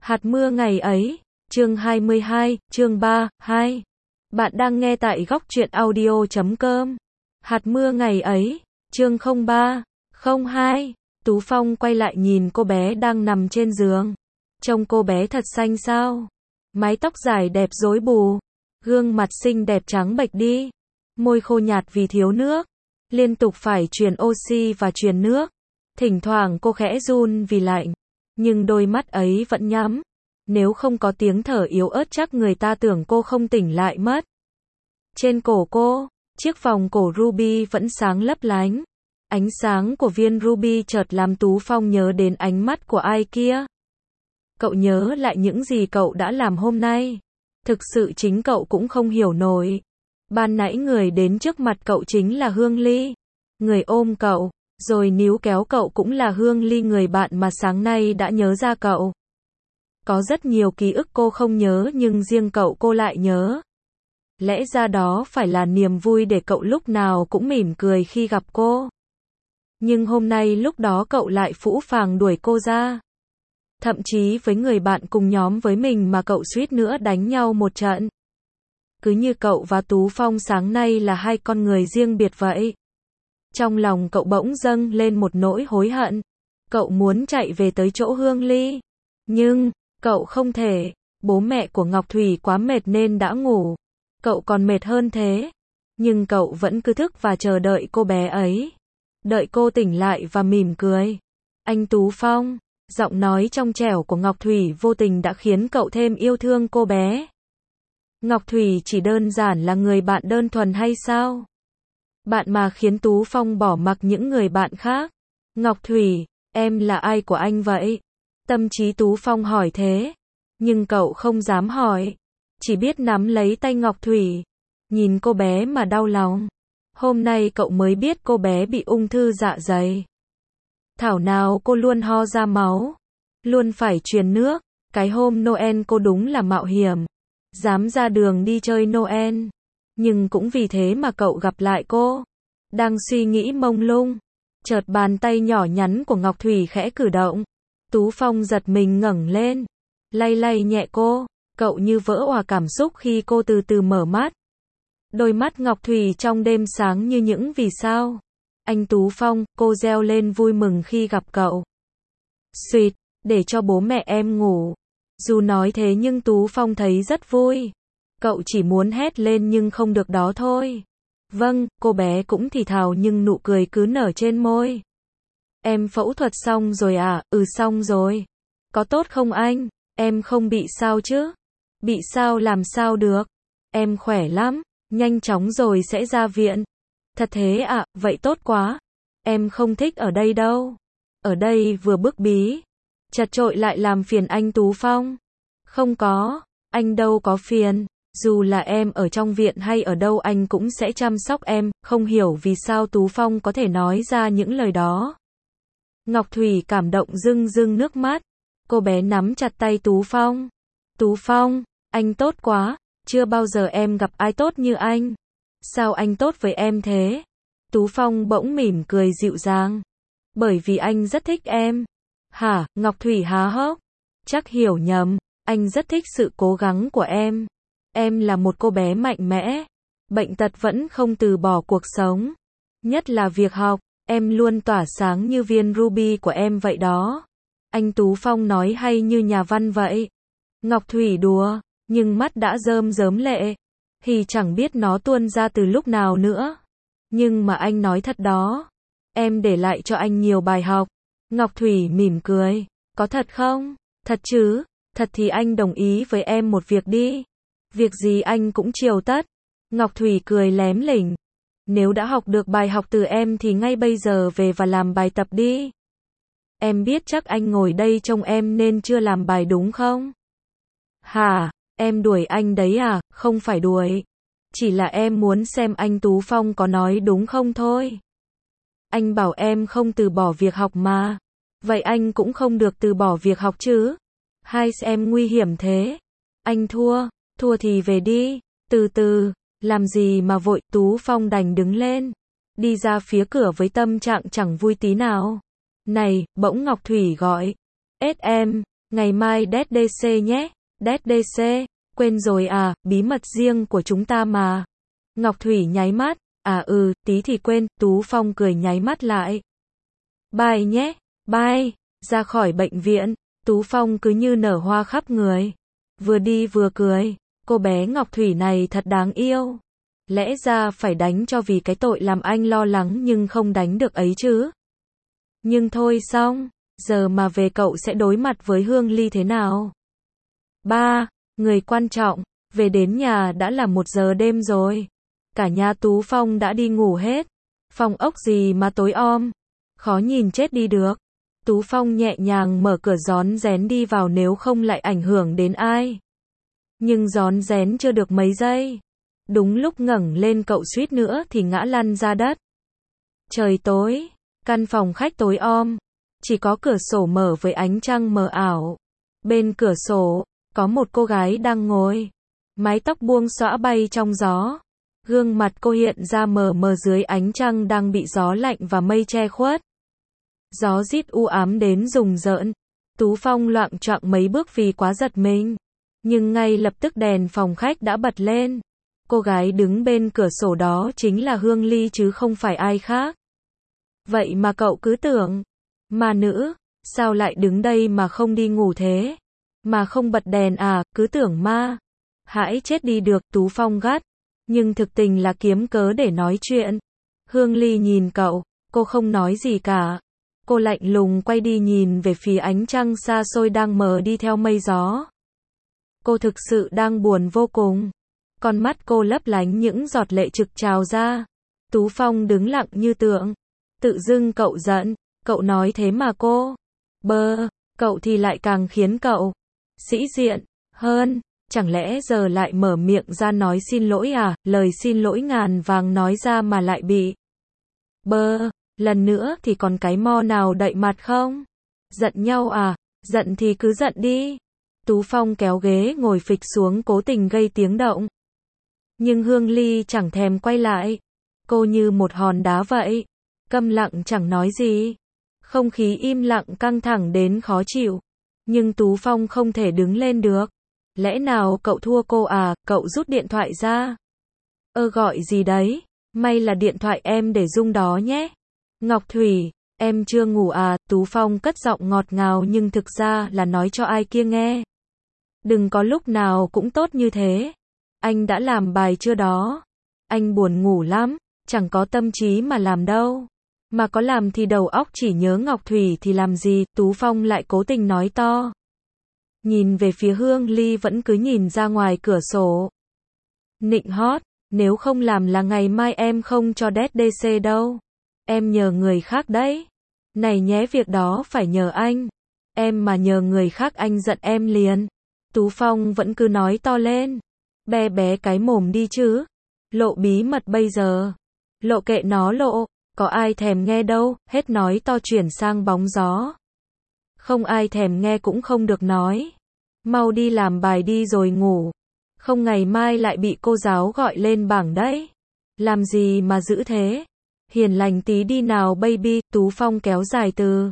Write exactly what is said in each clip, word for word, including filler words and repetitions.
Hạt mưa ngày ấy, chương hai mươi hai, chương ba, hai. Bạn đang nghe tại góc truyện audio chấm com. Hạt mưa ngày ấy, chương không ba, không hai. Tú Phong quay lại nhìn cô bé đang nằm trên giường. Trông cô bé thật xanh sao. Mái tóc dài đẹp rối bù. Gương mặt xinh đẹp trắng bệch đi. Môi khô nhạt vì thiếu nước. Liên tục phải truyền oxy và truyền nước. Thỉnh thoảng cô khẽ run vì lạnh. Nhưng đôi mắt ấy vẫn nhắm. Nếu không có tiếng thở yếu ớt chắc người ta tưởng cô không tỉnh lại mất. Trên cổ cô, chiếc vòng cổ ruby vẫn sáng lấp lánh. Ánh sáng của viên ruby chợt làm Tú Phong nhớ đến ánh mắt của ai kia. Cậu nhớ lại những gì cậu đã làm hôm nay. Thực sự chính cậu cũng không hiểu nổi. Ban nãy người đến trước mặt cậu chính là Hương Ly. Người ôm cậu, rồi níu kéo cậu cũng là Hương Ly, người bạn mà sáng nay đã nhớ ra cậu. Có rất nhiều ký ức cô không nhớ nhưng riêng cậu cô lại nhớ. Lẽ ra đó phải là niềm vui để cậu lúc nào cũng mỉm cười khi gặp cô. Nhưng hôm nay lúc đó cậu lại phũ phàng đuổi cô ra. Thậm chí với người bạn cùng nhóm với mình mà cậu suýt nữa đánh nhau một trận. Cứ như cậu và Tú Phong sáng nay là hai con người riêng biệt vậy. Trong lòng cậu bỗng dâng lên một nỗi hối hận. Cậu muốn chạy về tới chỗ Hương Ly. Nhưng, cậu không thể. Bố mẹ của Ngọc Thủy quá mệt nên đã ngủ. Cậu còn mệt hơn thế. Nhưng cậu vẫn cứ thức và chờ đợi cô bé ấy. Đợi cô tỉnh lại và mỉm cười. Anh Tú Phong, giọng nói trong trẻo của Ngọc Thủy vô tình đã khiến cậu thêm yêu thương cô bé. Ngọc Thủy chỉ đơn giản là người bạn đơn thuần hay sao? Bạn mà khiến Tú Phong bỏ mặc những người bạn khác. Ngọc Thủy, em là ai của anh vậy? Tâm trí Tú Phong hỏi thế. Nhưng cậu không dám hỏi. Chỉ biết nắm lấy tay Ngọc Thủy. Nhìn cô bé mà đau lòng. Hôm nay cậu mới biết cô bé bị ung thư dạ dày. Thảo nào cô luôn ho ra máu. Luôn phải truyền nước. Cái hôm Noel cô đúng là mạo hiểm. Dám ra đường đi chơi Noel. Nhưng cũng vì thế mà cậu gặp lại cô. Đang suy nghĩ mông lung. Chợt bàn tay nhỏ nhắn của Ngọc Thủy khẽ cử động. Tú Phong giật mình ngẩng lên. Lay lay nhẹ cô. Cậu như vỡ òa cảm xúc khi cô từ từ mở mắt. Đôi mắt Ngọc Thủy trong đêm sáng như những vì sao. Anh Tú Phong, cô reo lên vui mừng khi gặp cậu. Xuyệt, để cho bố mẹ em ngủ. Dù nói thế nhưng Tú Phong thấy rất vui. Cậu chỉ muốn hét lên nhưng không được đó thôi. Vâng, cô bé cũng thì thào nhưng nụ cười cứ nở trên môi. Em phẫu thuật xong rồi à? Ừ xong rồi. Có tốt không anh? Em không bị sao chứ? Bị sao làm sao được? Em khỏe lắm, nhanh chóng rồi sẽ ra viện. Thật thế à, vậy tốt quá. Em không thích ở đây đâu. Ở đây vừa bức bí, chật chội lại làm phiền anh Tú Phong. Không có, anh đâu có phiền. Dù là em ở trong viện hay ở đâu anh cũng sẽ chăm sóc em. Không hiểu vì sao Tú Phong có thể nói ra những lời đó. Ngọc Thủy cảm động rưng rưng nước mắt. Cô bé nắm chặt tay Tú Phong. Tú Phong, anh tốt quá. Chưa bao giờ em gặp ai tốt như anh. Sao anh tốt với em thế? Tú Phong bỗng mỉm cười dịu dàng. Bởi vì anh rất thích em. Hả? Ngọc Thủy há hốc. Chắc hiểu nhầm. Anh rất thích sự cố gắng của em. Em là một cô bé mạnh mẽ. Bệnh tật vẫn không từ bỏ cuộc sống. Nhất là việc học. Em luôn tỏa sáng như viên ruby của em vậy đó. Anh Tú Phong nói hay như nhà văn vậy. Ngọc Thủy đùa, nhưng mắt đã rơm rớm lệ. Thì chẳng biết nó tuôn ra từ lúc nào nữa. Nhưng mà anh nói thật đó. Em để lại cho anh nhiều bài học. Ngọc Thủy mỉm cười. Có thật không? Thật chứ? Thật thì anh đồng ý với em một việc đi. Việc gì anh cũng chiều tất. Ngọc Thủy cười lém lỉnh. Nếu đã học được bài học từ em thì ngay bây giờ về và làm bài tập đi. Em biết chắc anh ngồi đây trông em nên chưa làm bài đúng không? Hả? Em đuổi anh đấy à? Không phải đuổi. Chỉ là em muốn xem anh Tú Phong có nói đúng không thôi. Anh bảo em không từ bỏ việc học mà. Vậy anh cũng không được từ bỏ việc học chứ? Hai em nguy hiểm thế. Anh thua. Thua thì về đi. Từ từ. Làm gì mà vội? Tú Phong đành đứng lên. Đi ra phía cửa với tâm trạng chẳng vui tí nào. Này, bỗng Ngọc Thủy gọi. Ết em. Ngày mai đét đê xê nhé, đét đê xê, quên rồi à, bí mật riêng của chúng ta mà. Ngọc Thủy nháy mắt, à ừ, tí thì quên, Tú Phong cười nháy mắt lại. Bye nhé, bye, ra khỏi bệnh viện, Tú Phong cứ như nở hoa khắp người. Vừa đi vừa cười, cô bé Ngọc Thủy này thật đáng yêu. Lẽ ra phải đánh cho vì cái tội làm anh lo lắng nhưng không đánh được ấy chứ. Nhưng thôi xong, giờ mà về cậu sẽ đối mặt với Hương Ly thế nào? Ba, người quan trọng, về đến nhà đã là một giờ đêm rồi. Cả nhà Tú Phong đã đi ngủ hết. Phòng ốc gì mà tối om, khó nhìn chết đi được. Tú Phong nhẹ nhàng mở cửa rón rén đi vào nếu không lại ảnh hưởng đến ai. Nhưng rón rén chưa được mấy giây. Đúng lúc ngẩng lên cậu suýt nữa thì ngã lăn ra đất. Trời tối, căn phòng khách tối om, chỉ có cửa sổ mở với ánh trăng mờ ảo. Bên cửa sổ, có một cô gái đang ngồi. Mái tóc buông xõa bay trong gió. Gương mặt cô hiện ra mờ mờ dưới ánh trăng đang bị gió lạnh và mây che khuất. Gió rít u ám đến rùng rợn. Tú Phong loạng choạng mấy bước vì quá giật mình. Nhưng ngay lập tức đèn phòng khách đã bật lên. Cô gái đứng bên cửa sổ đó chính là Hương Ly chứ không phải ai khác. Vậy mà cậu cứ tưởng, mà nữ, sao lại đứng đây mà không đi ngủ thế? Mà không bật đèn à, cứ tưởng ma. Hãy chết đi được, Tú Phong gắt. Nhưng thực tình là kiếm cớ để nói chuyện. Hương Ly nhìn cậu, cô không nói gì cả. Cô lạnh lùng quay đi nhìn về phía ánh trăng xa xôi đang mờ đi theo mây gió. Cô thực sự đang buồn vô cùng. Con mắt cô lấp lánh những giọt lệ trực trào ra. Tú Phong đứng lặng như tượng. Tự dưng cậu giận, cậu nói thế mà cô. Bơ, cậu thì lại càng khiến cậu sĩ diện hơn. Chẳng lẽ giờ lại mở miệng ra nói xin lỗi à, lời xin lỗi ngàn vàng nói ra mà lại bị. Bơ, lần nữa thì còn cái mo nào đậy mặt không? Giận nhau à, giận thì cứ giận đi. Tú Phong kéo ghế ngồi phịch xuống cố tình gây tiếng động. Nhưng Hương Ly chẳng thèm quay lại. Cô như một hòn đá vậy. Câm lặng chẳng nói gì. Không khí im lặng căng thẳng đến khó chịu. Nhưng Tú Phong không thể đứng lên được. Lẽ nào cậu thua cô à, cậu rút điện thoại ra. Ơ gọi gì đấy, may là điện thoại em để rung đó nhé. Ngọc Thủy, em chưa ngủ à, Tú Phong cất giọng ngọt ngào nhưng thực ra là nói cho ai kia nghe. Đừng có lúc nào cũng tốt như thế. Anh đã làm bài chưa đó? Anh buồn ngủ lắm, chẳng có tâm trí mà làm đâu. Mà có làm thì đầu óc chỉ nhớ Ngọc Thủy thì làm gì, Tú Phong lại cố tình nói to. Nhìn về phía Hương Ly vẫn cứ nhìn ra ngoài cửa sổ. Nịnh hót, nếu không làm là ngày mai em không cho đét đê xê đâu. Em nhờ người khác đấy. Này nhé, việc đó phải nhờ anh. Em mà nhờ người khác anh giận em liền. Tú Phong vẫn cứ nói to lên. Bé bé cái mồm đi chứ. Lộ bí mật bây giờ. Lộ kệ nó lộ, có ai thèm nghe đâu, hết nói to chuyển sang bóng gió. Không ai thèm nghe cũng không được nói. Mau đi làm bài đi rồi ngủ. Không ngày mai lại bị cô giáo gọi lên bảng đấy. Làm gì mà giữ thế? Hiền lành tí đi nào baby, Tú Phong kéo dài từ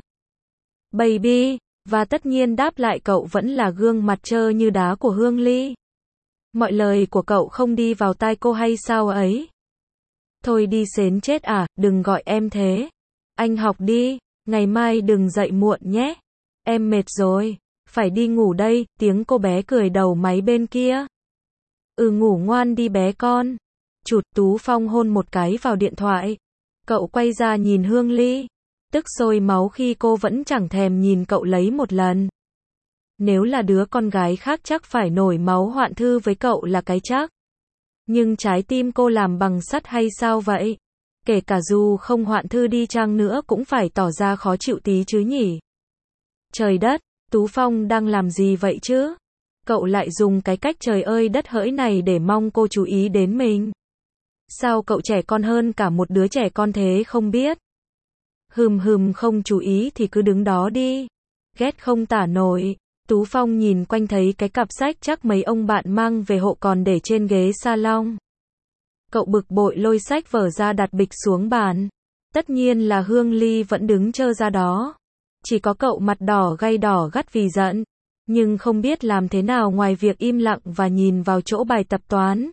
baby, và tất nhiên đáp lại cậu vẫn là gương mặt trơ như đá của Hương Ly. Mọi lời của cậu không đi vào tai cô hay sao ấy? Thôi đi xến chết à, đừng gọi em thế. Anh học đi, ngày mai đừng dậy muộn nhé. Em mệt rồi, phải đi ngủ đây, tiếng cô bé cười đầu máy bên kia. Ừ ngủ ngoan đi bé con. Chụt, Tú Phong hôn một cái vào điện thoại. Cậu quay ra nhìn Hương Ly. Tức sôi máu khi cô vẫn chẳng thèm nhìn cậu lấy một lần. Nếu là đứa con gái khác chắc phải nổi máu hoạn thư với cậu là cái chắc. Nhưng trái tim cô làm bằng sắt hay sao vậy? Kể cả dù không hoạn thư đi chăng nữa cũng phải tỏ ra khó chịu tí chứ nhỉ? Trời đất, Tú Phong đang làm gì vậy chứ? Cậu lại dùng cái cách trời ơi đất hỡi này để mong cô chú ý đến mình. Sao cậu trẻ con hơn cả một đứa trẻ con thế không biết? Hừm hừm không chú ý thì cứ đứng đó đi. Ghét không tả nổi. Tú Phong nhìn quanh thấy cái cặp sách chắc mấy ông bạn mang về hộ còn để trên ghế salon. Cậu bực bội lôi sách vở ra đặt bịch xuống bàn. Tất nhiên là Hương Ly vẫn đứng trơ ra đó. Chỉ có cậu mặt đỏ gay đỏ gắt vì giận. nhưng không biết làm thế nào ngoài việc im lặng và nhìn vào chỗ bài tập toán.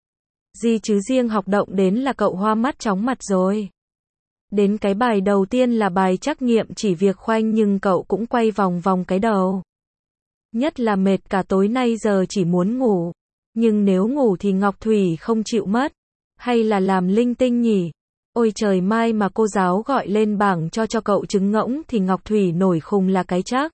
Gì chứ riêng học động đến là cậu hoa mắt chóng mặt rồi. Đến cái bài đầu tiên là bài trắc nghiệm chỉ việc khoanh nhưng cậu cũng quay vòng vòng cái đầu. Nhất là mệt cả tối nay giờ chỉ muốn ngủ. Nhưng nếu ngủ thì Ngọc Thủy không chịu mất. Hay là làm linh tinh nhỉ? Ôi trời, mai mà cô giáo gọi lên bảng cho cho cậu trứng ngỗng thì Ngọc Thủy nổi khùng là cái chắc.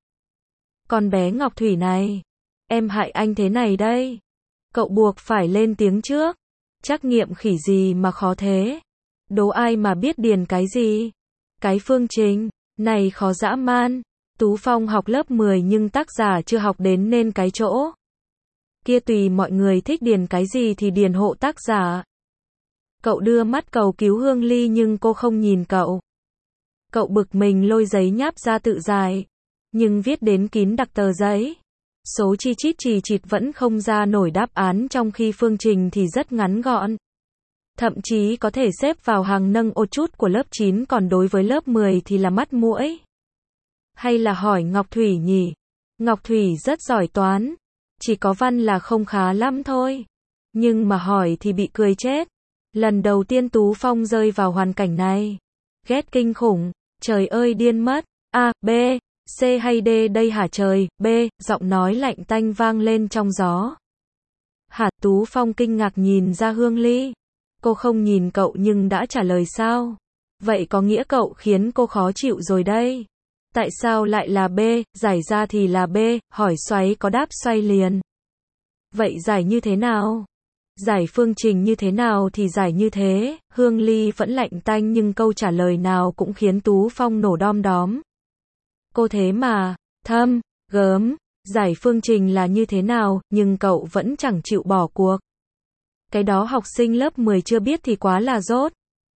Con bé Ngọc Thủy này, em hại anh thế này đây. Cậu buộc phải lên tiếng trước. Trắc nghiệm khỉ gì mà khó thế? Đố ai mà biết điền cái gì? Cái phương trình này khó dã man. Tú Phong học lớp mười nhưng tác giả chưa học đến nên cái chỗ kia tùy mọi người thích điền cái gì thì điền hộ tác giả. Cậu đưa mắt cầu cứu Hương Ly nhưng cô không nhìn cậu. Cậu bực mình lôi giấy nháp ra tự giải. Nhưng viết đến kín đặc tờ giấy. Số chi chít chì chịt vẫn không ra nổi đáp án trong khi phương trình thì rất ngắn gọn. Thậm chí có thể xếp vào hàng nâng ô chút của lớp chín còn đối với lớp mười thì là mắt muỗi. Hay là hỏi Ngọc Thủy nhỉ? Ngọc Thủy rất giỏi toán. Chỉ có văn là không khá lắm thôi. Nhưng mà hỏi thì bị cười chết. Lần đầu tiên Tú Phong rơi vào hoàn cảnh này. Ghét kinh khủng. Trời ơi điên mất. A, B, C hay D đây hả trời? B, giọng nói lạnh tanh vang lên trong gió. Hả? Tú Phong kinh ngạc nhìn ra Hương Ly. Cô không nhìn cậu nhưng đã trả lời sao? Vậy có nghĩa cậu khiến cô khó chịu rồi đây. Tại sao lại là B, giải ra thì là B, hỏi xoáy có đáp xoay liền. Vậy giải như thế nào? Giải phương trình như thế nào thì giải như thế. Hương Ly vẫn lạnh tanh nhưng câu trả lời nào cũng khiến Tú Phong nổ đom đóm. Cô thế mà, thâm, gớm, giải phương trình là như thế nào, nhưng cậu vẫn chẳng chịu bỏ cuộc. Cái đó học sinh lớp mười chưa biết thì quá là dốt.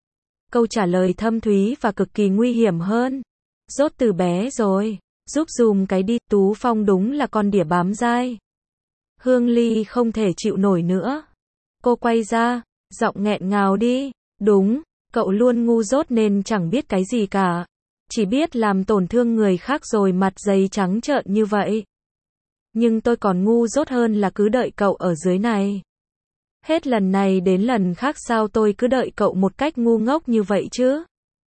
Câu trả lời thâm thúy và cực kỳ nguy hiểm hơn. Dốt từ bé rồi, giúp dùm cái đi. Tú Phong đúng là con đỉa bám dai. Hương Ly không thể chịu nổi nữa. Cô quay ra, giọng nghẹn ngào đi. Đúng, cậu luôn ngu dốt nên chẳng biết cái gì cả. Chỉ biết làm tổn thương người khác rồi mặt dày trắng trợn như vậy. Nhưng tôi còn ngu dốt hơn là cứ đợi cậu ở dưới này. Hết lần này đến lần khác sao tôi cứ đợi cậu một cách ngu ngốc như vậy chứ?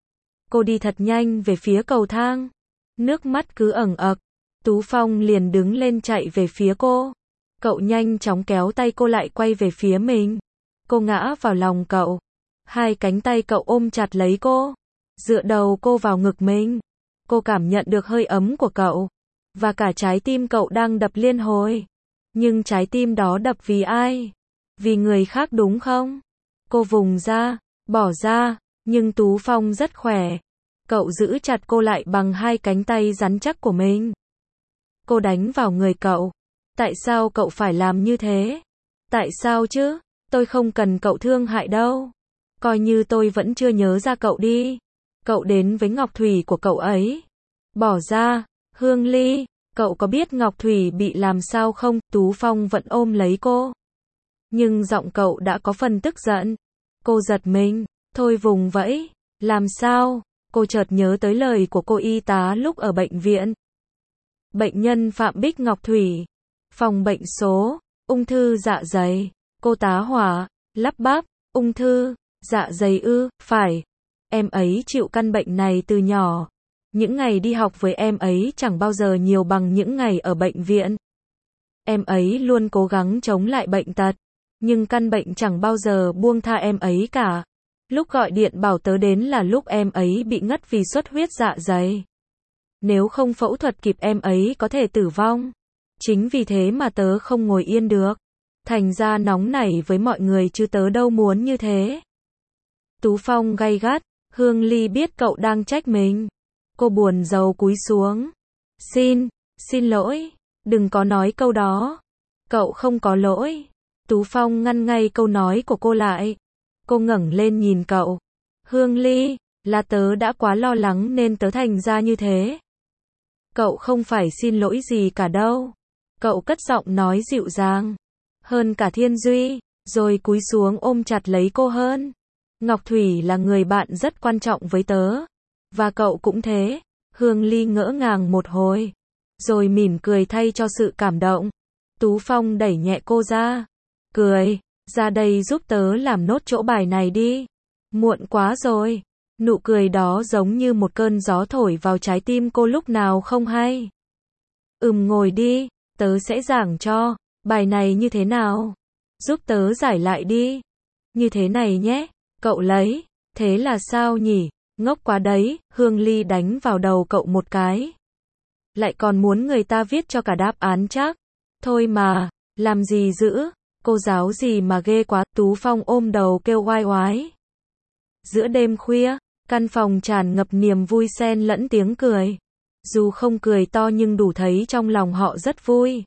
Cô đi thật nhanh về phía cầu thang. Nước mắt cứ ẩn ực. Tú Phong liền đứng lên chạy về phía cô. Cậu nhanh chóng kéo tay cô lại quay về phía mình. Cô ngã vào lòng cậu. Hai cánh tay cậu ôm chặt lấy cô. Dựa đầu cô vào ngực mình. Cô cảm nhận được hơi ấm của cậu. Và cả trái tim cậu đang đập liên hồi. Nhưng trái tim đó đập vì ai? Vì người khác đúng không? Cô vùng ra, bỏ ra. Nhưng Tú Phong rất khỏe. Cậu giữ chặt cô lại bằng hai cánh tay rắn chắc của mình. Cô đánh vào người cậu. Tại sao cậu phải làm như thế? Tại sao chứ? Tôi không cần cậu thương hại đâu. Coi như tôi vẫn chưa nhớ ra cậu đi. Cậu đến với Ngọc Thủy của cậu ấy. Bỏ ra, Hương Ly, cậu có biết Ngọc Thủy bị làm sao không? Tú Phong vẫn ôm lấy cô. Nhưng giọng cậu đã có phần tức giận. Cô giật mình, thôi vùng vẫy. Làm sao? Cô chợt nhớ tới lời của cô y tá lúc ở bệnh viện. Bệnh nhân Phạm Bích Ngọc Thủy. Phòng bệnh số, ung thư dạ dày. Cô tá hỏa, lắp bắp, ung thư, dạ dày ư, phải. Em ấy chịu căn bệnh này từ nhỏ. Những ngày đi học với em ấy chẳng bao giờ nhiều bằng những ngày ở bệnh viện. Em ấy luôn cố gắng chống lại bệnh tật. Nhưng căn bệnh chẳng bao giờ buông tha em ấy cả. Lúc gọi điện bảo tớ đến là lúc em ấy bị ngất vì xuất huyết dạ dày. Nếu không phẫu thuật kịp em ấy có thể tử vong. Chính vì thế mà tớ không ngồi yên được. Thành ra nóng nảy với mọi người chứ tớ đâu muốn như thế. Tú Phong gay gắt. Hương Ly biết cậu đang trách mình. Cô buồn rầu cúi xuống. Xin, xin lỗi. Đừng có nói câu đó. Cậu không có lỗi. Tú Phong ngăn ngay câu nói của cô lại. Cô ngẩng lên nhìn cậu. Hương Ly, là tớ đã quá lo lắng nên tớ thành ra như thế. Cậu không phải xin lỗi gì cả đâu. Cậu cất giọng nói dịu dàng. Hơn cả Thiên Duy, rồi cúi xuống ôm chặt lấy cô hơn. Ngọc Thủy là người bạn rất quan trọng với tớ. Và cậu cũng thế. Hương Ly ngỡ ngàng một hồi. rồi mỉm cười thay cho sự cảm động. Tú Phong đẩy nhẹ cô ra, cười, ra đây giúp tớ làm nốt chỗ bài này đi. Muộn quá rồi. Nụ cười đó giống như một cơn gió thổi vào trái tim cô lúc nào không hay. Ừm ngồi đi, tớ sẽ giảng cho, bài này như thế nào? Giúp tớ giải lại đi. Như thế này nhé, cậu lấy, thế là sao nhỉ? Ngốc quá đấy, Hương Ly đánh vào đầu cậu một cái. Lại còn muốn người ta viết cho cả đáp án chắc. Thôi mà, làm gì dữ, cô giáo gì mà ghê quá, Tú Phong ôm đầu kêu oai oái. Giữa đêm khuya, căn phòng tràn ngập niềm vui xen lẫn tiếng cười. Dù không cười to nhưng đủ thấy trong lòng họ rất vui.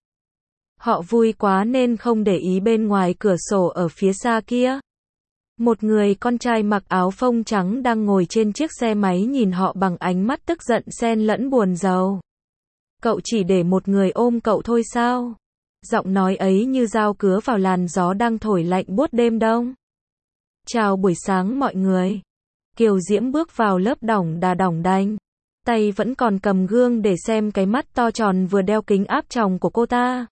Họ vui quá nên không để ý bên ngoài cửa sổ ở phía xa kia. Một người con trai mặc áo phông trắng đang ngồi trên chiếc xe máy nhìn họ bằng ánh mắt tức giận xen lẫn buồn rầu. Cậu chỉ để một người ôm cậu thôi sao? Giọng nói ấy như dao cứa vào làn gió đang thổi lạnh buốt đêm đông. Chào buổi sáng mọi người. Kiều Diễm bước vào lớp đỏng đà đỏng đanh. Tay vẫn còn cầm gương để xem cái mắt to tròn vừa đeo kính áp tròng của cô ta.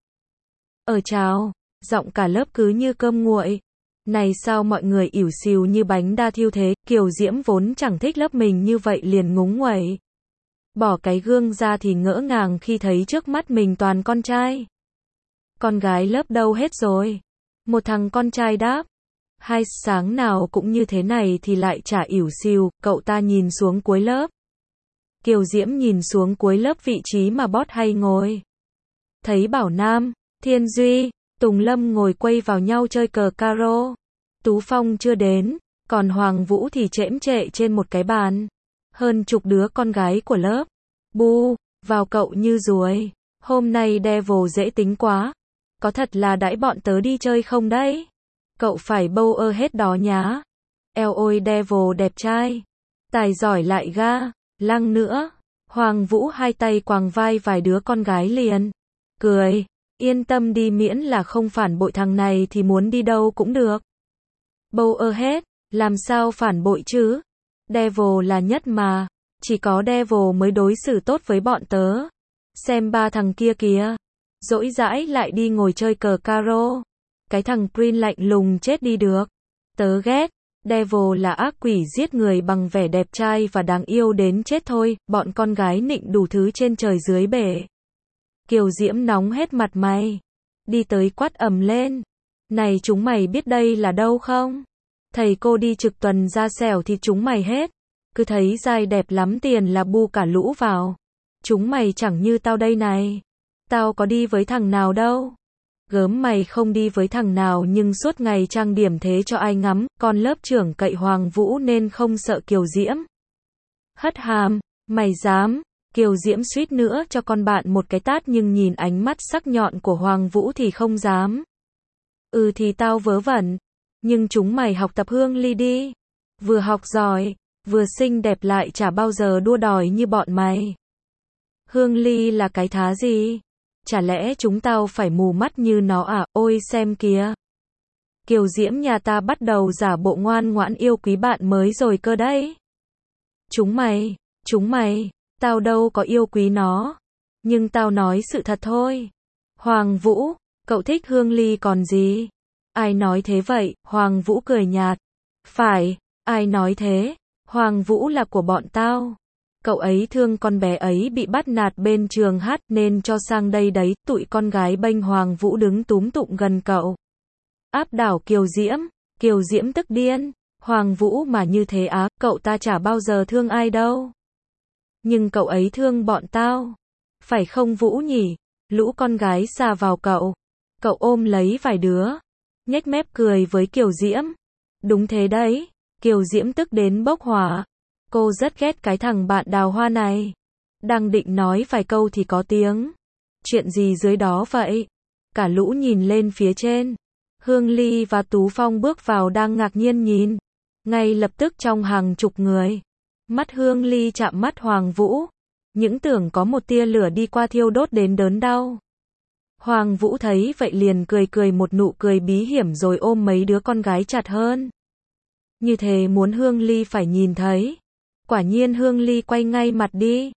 Ở chào, giọng cả lớp cứ như cơm nguội. Này sao mọi người ỉu xìu như bánh đa thiêu thế, Kiều Diễm vốn chẳng thích lớp mình như vậy liền ngúng nguẩy. Bỏ cái gương ra thì ngỡ ngàng khi thấy trước mắt mình toàn con trai. Con gái lớp đâu hết rồi? Một thằng con trai đáp. Hai sáng nào cũng như thế này thì lại chả ỉu xìu, cậu ta nhìn xuống cuối lớp. Kiều Diễm nhìn xuống cuối lớp vị trí mà Bót hay ngồi. Thấy Bảo Nam, Thiên Duy, Tùng Lâm ngồi quây vào nhau chơi cờ caro. Tú Phong chưa đến, còn Hoàng Vũ thì chễm chệ trên một cái bàn. Hơn chục đứa con gái của lớp. Bu, vào cậu như ruồi. Hôm nay Devil dễ tính quá. Có thật là đãi bọn tớ đi chơi không đấy? Cậu phải bâu ơ hết đó nhá. Eo ôi Devil đẹp trai. Tài giỏi lại ga. Lăng nữa. Hoàng Vũ hai tay quàng vai vài đứa con gái liền. Cười. Yên tâm đi, miễn là không phản bội thằng này thì muốn đi đâu cũng được. Bâu ơ hết. Làm sao phản bội chứ? Devil là nhất mà. Chỉ có Devil mới đối xử tốt với bọn tớ. Xem ba thằng kia kìa. Dỗi dãi lại đi ngồi chơi cờ caro. Cái thằng Prin lạnh lùng chết đi được. Tớ ghét. Devil là ác quỷ giết người bằng vẻ đẹp trai và đáng yêu đến chết thôi. Bọn con gái nịnh đủ thứ trên trời dưới bể. Kiều Diễm nóng hết mặt mày. Đi tới quát ầm lên. Này chúng mày biết đây là đâu không? Thầy cô đi trực tuần ra xẻo thì chúng mày hết. Cứ thấy giai đẹp lắm tiền là bu cả lũ vào. Chúng mày chẳng như tao đây này. Tao có đi với thằng nào đâu. Gớm mày không đi với thằng nào nhưng suốt ngày trang điểm thế cho ai ngắm. Con lớp trưởng cậy Hoàng Vũ nên không sợ Kiều Diễm. Hất hàm, mày dám. Kiều Diễm suýt nữa cho con bạn một cái tát nhưng nhìn ánh mắt sắc nhọn của Hoàng Vũ thì không dám. Ừ thì tao vớ vẩn. Nhưng chúng mày học tập Hương Ly đi. Vừa học giỏi, vừa xinh đẹp lại chả bao giờ đua đòi như bọn mày. Hương Ly là cái thá gì? Chả lẽ chúng tao phải mù mắt như nó à? Ôi xem kìa. Kiều Diễm nhà ta bắt đầu giả bộ ngoan ngoãn yêu quý bạn mới rồi cơ đấy. Chúng mày, chúng mày, tao đâu có yêu quý nó. Nhưng tao nói sự thật thôi. Hoàng Vũ, cậu thích Hương Ly còn gì? Ai nói thế vậy? Hoàng Vũ cười nhạt. Phải, ai nói thế? Hoàng Vũ là của bọn tao. Cậu ấy thương con bé ấy bị bắt nạt bên trường hát nên cho sang đây đấy. Tụi con gái bênh Hoàng Vũ đứng túm tụm gần cậu. Áp đảo Kiều Diễm. Kiều Diễm tức điên. Hoàng Vũ mà như thế á, cậu ta chả bao giờ thương ai đâu. Nhưng cậu ấy thương bọn tao. Phải không Vũ nhỉ? Lũ con gái xà vào cậu. Cậu ôm lấy vài đứa. Nhếch mép cười với Kiều Diễm. Đúng thế đấy. Kiều Diễm tức đến bốc hỏa. Cô rất ghét cái thằng bạn đào hoa này. Đang định nói vài câu thì có tiếng. Chuyện gì dưới đó vậy? Cả lũ nhìn lên phía trên. Hương Ly và Tú Phong bước vào đang ngạc nhiên nhìn. Ngay lập tức trong hàng chục người. Mắt Hương Ly chạm mắt Hoàng Vũ. Những tưởng có một tia lửa đi qua thiêu đốt đến đớn đau. Hoàng Vũ thấy vậy liền cười cười một nụ cười bí hiểm rồi ôm mấy đứa con gái chặt hơn. Như thế muốn Hương Ly phải nhìn thấy. Quả nhiên Hương Ly quay ngay mặt đi.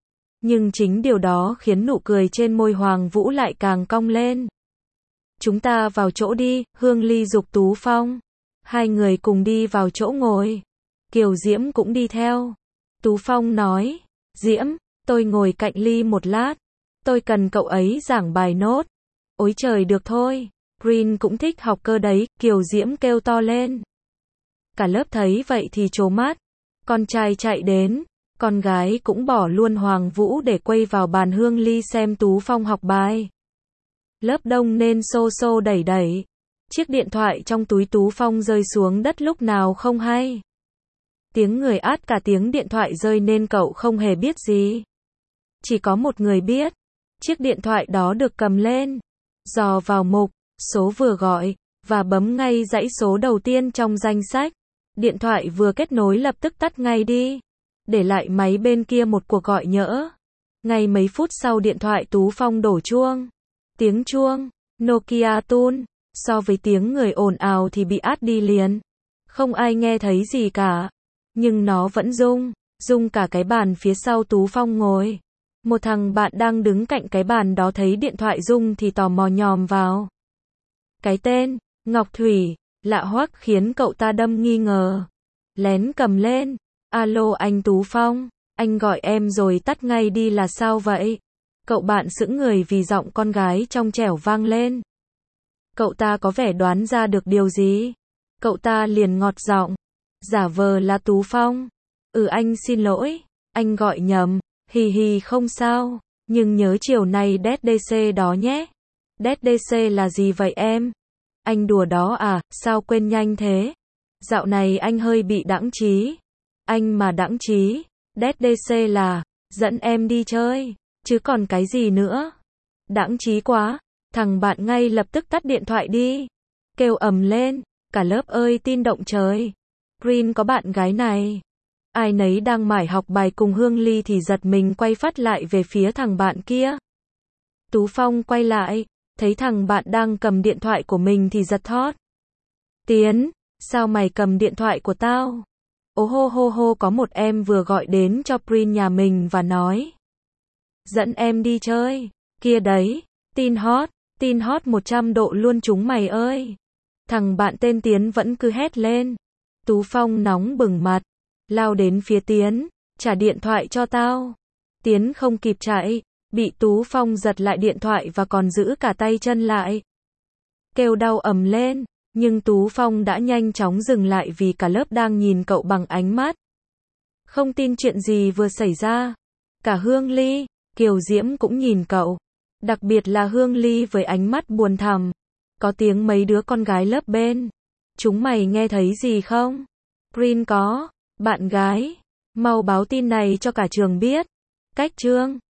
Nhưng chính điều đó khiến nụ cười trên môi Hoàng Vũ lại càng cong lên. Chúng ta vào chỗ đi, Hương Ly giục Tú Phong. Hai người cùng đi vào chỗ ngồi. Kiều Diễm cũng đi theo. Tú Phong nói, Diễm, tôi ngồi cạnh Ly một lát. Tôi cần cậu ấy giảng bài nốt. Ôi trời được thôi, Green cũng thích học cơ đấy, Kiều Diễm kêu to lên. Cả lớp thấy vậy thì trố mắt. Con trai chạy đến, con gái cũng bỏ luôn Hoàng Vũ để quay vào bàn Hương Ly xem Tú Phong học bài. Lớp đông nên xô xô đẩy đẩy. Chiếc điện thoại trong túi Tú Phong rơi xuống đất lúc nào không hay. Tiếng người át cả tiếng điện thoại rơi nên cậu không hề biết gì. Chỉ có một người biết. Chiếc điện thoại đó được cầm lên, dò vào mục, số vừa gọi, và bấm ngay dãy số đầu tiên trong danh sách. Điện thoại vừa kết nối lập tức tắt ngay đi, để lại máy bên kia một cuộc gọi nhỡ. Ngay mấy phút sau điện thoại Tú Phong đổ chuông. Tiếng chuông, Nokia tune, so với tiếng người ồn ào thì bị át đi liền. Không ai nghe thấy gì cả. Nhưng nó vẫn rung, rung cả cái bàn phía sau Tú Phong ngồi. Một thằng bạn đang đứng cạnh cái bàn đó thấy điện thoại rung thì tò mò nhòm vào. Cái tên, Ngọc Thủy, lạ hoắc khiến cậu ta đâm nghi ngờ. Lén cầm lên. Alo anh Tú Phong, anh gọi em rồi tắt ngay đi là sao vậy? Cậu bạn sững người vì giọng con gái trong trẻo vang lên. Cậu ta có vẻ đoán ra được điều gì. Cậu ta liền ngọt giọng, giả vờ là Tú Phong. Ừ anh xin lỗi, anh gọi nhầm, hì hì không sao, nhưng nhớ chiều nay đét đê xê đó nhé. đét đê xê là gì vậy em? Anh đùa đó à, sao quên nhanh thế? Dạo này anh hơi bị đãng trí. Anh mà đãng trí, đét đê xê là, dẫn em đi chơi, chứ còn cái gì nữa. Đãng trí quá, thằng bạn ngay lập tức tắt điện thoại đi. Kêu ầm lên, cả lớp ơi tin động trời. Green có bạn gái này. Ai nấy đang mải học bài cùng Hương Ly thì giật mình quay phát lại về phía thằng bạn kia. Tú Phong quay lại, thấy thằng bạn đang cầm điện thoại của mình thì giật thót. Tiến, sao mày cầm điện thoại của tao? Ồ hô hô hô có một em vừa gọi đến cho Green nhà mình và nói. Dẫn em đi chơi, kia đấy, tin hot, tin hot một trăm độ luôn chúng mày ơi. Thằng bạn tên Tiến vẫn cứ hét lên. Tú Phong nóng bừng mặt, lao đến phía Tiến, trả điện thoại cho tao. Tiến không kịp chạy, bị Tú Phong giật lại điện thoại và còn giữ cả tay chân lại. Kêu đau ầm lên, nhưng Tú Phong đã nhanh chóng dừng lại vì cả lớp đang nhìn cậu bằng ánh mắt không tin chuyện gì vừa xảy ra. Cả Hương Ly, Kiều Diễm cũng nhìn cậu, đặc biệt là Hương Ly với ánh mắt buồn thẳm. Có tiếng mấy đứa con gái lớp bên. Chúng mày nghe thấy gì không? Green có bạn gái, mau báo tin này cho cả trường biết. Cách chương